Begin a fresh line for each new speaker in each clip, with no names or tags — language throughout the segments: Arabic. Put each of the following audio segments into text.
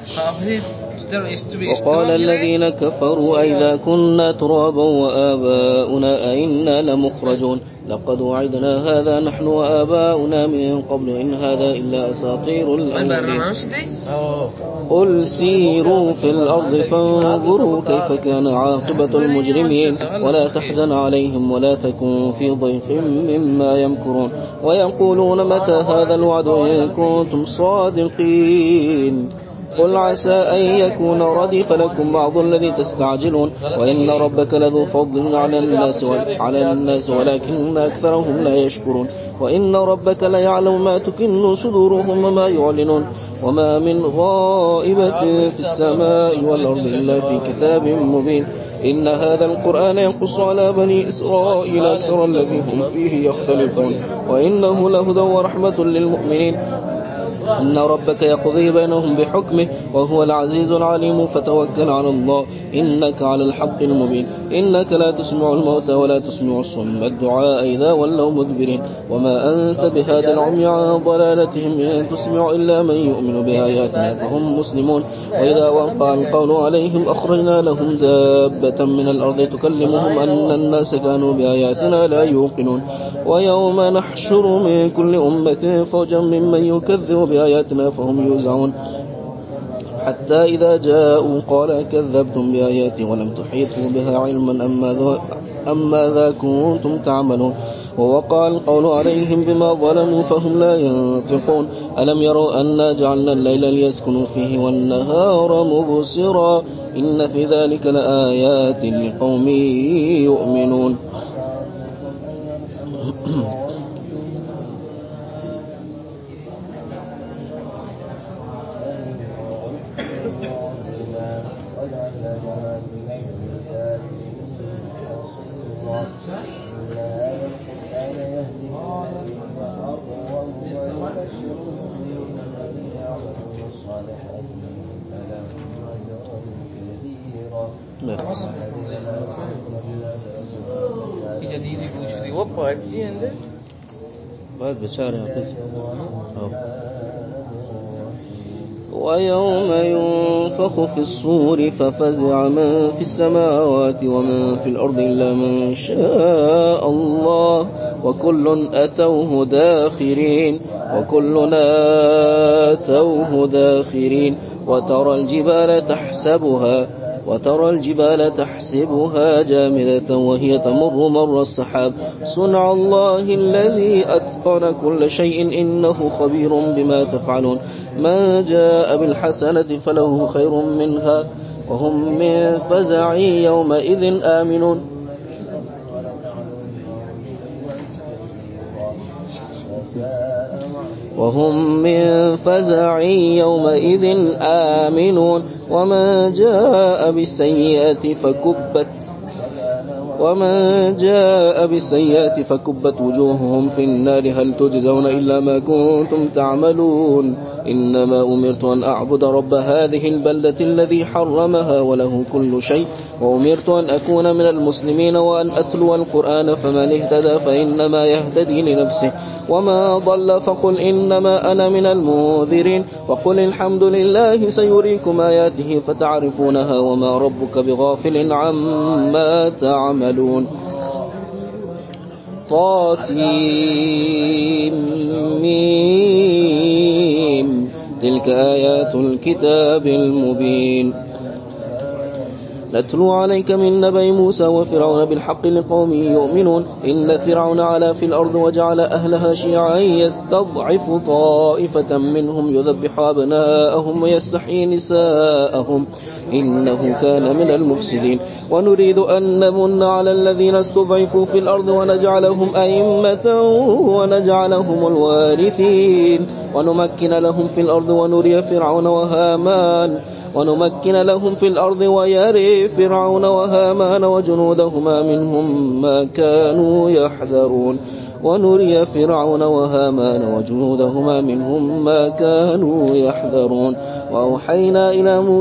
وقال الذين كفروا أئذا كنا ترابا وآباؤنا أئنا لمخرجون لقد وعدنا هذا نحن وآباؤنا من قبل إن هذا إلا أساطير الأولين قل سيروا في الأرض فانظروا كيف كان عاقبة المجرمين ولا تحزن عليهم ولا تكن في ضيق مما يمكرون ويقولون متى هذا الوعد إن كنتم صادقين قل عسى أن يكون ردف لكم بعض الذي تستعجلون وإن ربك لذو فضل على الناس ولكن أكثرهم لا يشكرون وإن ربك ليعلم ما تكن صدورهم وما يعلنون وما من غائبة في السماء والأرض إلا في كتاب مبين إن هذا القرآن يقص على بني إسرائيل أكثر الذي هم فيه يختلفون وإنه لهدى ورحمة للمؤمنين إن ربك يقضي بينهم بحكمه وهو العزيز العليم فتوكل على الله إنك على الحق المبين إنك لا تسمع الموتى ولا تسمع الصم الدعاء إذا ولوا مدبرين وما أنت بهاد العمي عن ضلالتهم إن تسمع إلا من يؤمن بآياتنا فهم مسلمون وإذا وقع القول عليهم أخرجنا لهم دابة من الأرض تكلمهم أن الناس كانوا بآياتنا لا يوقنون ويوم نحشر من كل أمة فوجا ممن يكذب بآياتنا فهم يوزعون حتى إذا جاءوا قال كذبتم بآياتي ولم تحيطوا بها علما أم ماذا كنتم تعملون ووقع القول عليهم بما ظلموا فهم لا ينطقون ألم يروا أنا جعلنا الليل ليسكنوا فيه والنهار مبصرا إن في ذلك لآيات لقوم يؤمنون ويوم ينفخ في الصور ففزع من في السماوات ومن في الأرض إلا من شاء الله وكل أتوه داخرين وترى الجبال تحسبها جامدة وهي تمر مر السحاب صنع الله الذي أتقن كل شيء إنه خبير بما تفعلون من جاء بالحسنة فله خير منها وهم من فزع يومئذ آمنون ومن جاء بالسيئات فكبت وجوههم في النار هل تجزون إلا ما كنتم تعملون إنما أمرت أن أعبد رب هذه البلدة الذي حرمها وله كل شيء وأمرت أن أكون من المسلمين وأن أتلو القرآن فمن اهتدى فإنما يهتدي لنفسه وما ضل فقل إنما أنا من المنذرين وقل الحمد لله سيريكم آياته فتعرفونها وما ربك بغافل عما تعملون طاسيم تلك آيات الكتاب المبين نتلو عليك من نبأ موسى وفرعون بالحق لقوم يؤمنون إن فرعون علا في الأرض وجعل أهلها شيعا يستضعف طائفة منهم يذبح أبناءهم ويستحيي نساءهم إنه كان من المفسدين ونريد أن نمن على الذين استضعفوا في الأرض ونجعلهم أئمة ونجعلهم الوارثين ونمكن لهم في الأرض ويري فرعون وهامان وجنودهما منهم ما كانوا يحذرون ونري فرعون وهامان وجنودهما منهم ما كانوا يحذرون وأوحينا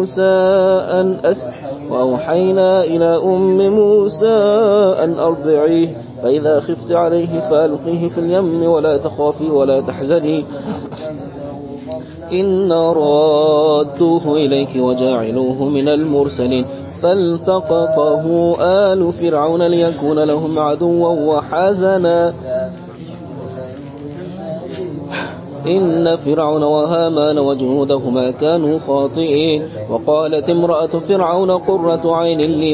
إلى أم موسى أن أرضعيه فإذا خفت عليه فألقيه في اليم ولا تخافي ولا تحزني إن رادوه إليك وجاعلوه من المرسلين فالتقطه آل فرعون ليكون لهم عدوا وحزنا إن فرعون وهامان وجنودهما كانوا خاطئين وقالت امرأة فرعون قرة عين لي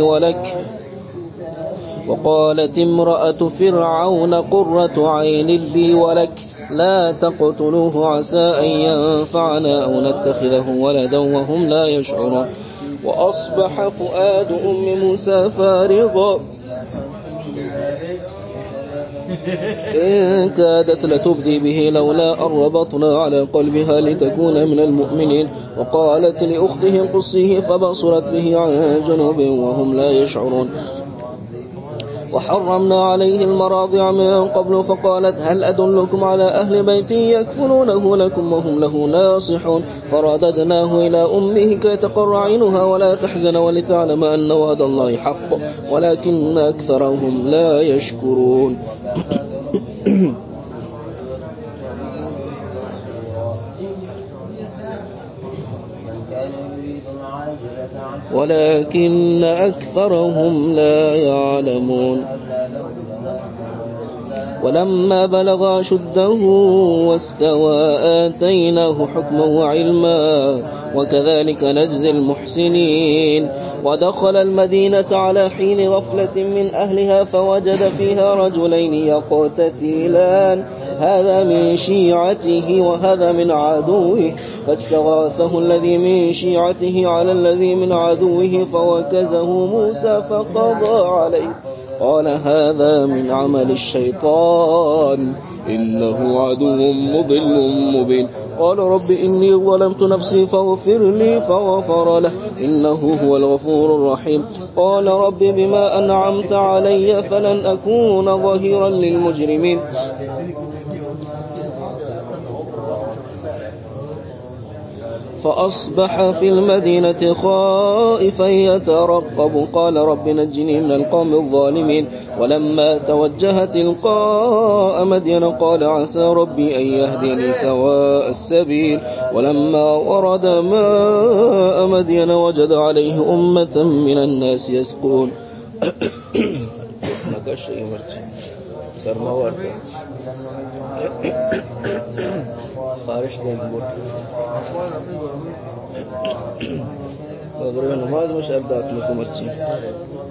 ولك لا تقتلوه عسى أن ينفعنا أو نتخذه ولدا وهم لا يشعرون وأصبح فؤاد أم موسى فارغا إن كادت لتبدي به لولا أن ربطنا على قلبها لتكون من المؤمنين وقالت لأخته قصيه فبصرت به عن جنوب وهم لا يشعرون وحرمنا عليه المراضع من قبل فقالت هل أدلكم على أهل بيت يكفلونه لكم وهم له ناصحون فرددناه إلى أمه كي تقر عينها ولا تحزن ولتعلم أن وعد الله حق ولكن أكثرهم لا يشكرون ولكن أكثرهم لا يعلمون ولما بلغ أشده واستوى آتيناه حكما وعلما وكذلك نجزي المحسنين ودخل المدينة على حين غفلة من أهلها فوجد فيها رجلين يقتتلان هذا من شيعته وهذا من عدوه فاستغاثه الذي من شيعته على الذي من عدوه فوكزه موسى فقضى عليه قال هذا من عمل الشيطان إنه عدو مضل مبين قال رب إني ظلمت نفسي فاغفر لي فغفر له إنه هو الغفور الرحيم قال رب بما أنعمت علي فلن أكون ظهيرا للمجرمين فأصبح في المدينة خائفا يترقب قال رب نجني من القوم الظالمين ولما توجه تلقاء مدين قال عسى ربي أن يهديني سواء السبيل ولما ورد ماء مدين وجد عليه أمة من الناس يسقون خارج نماز مش أبدأ لكم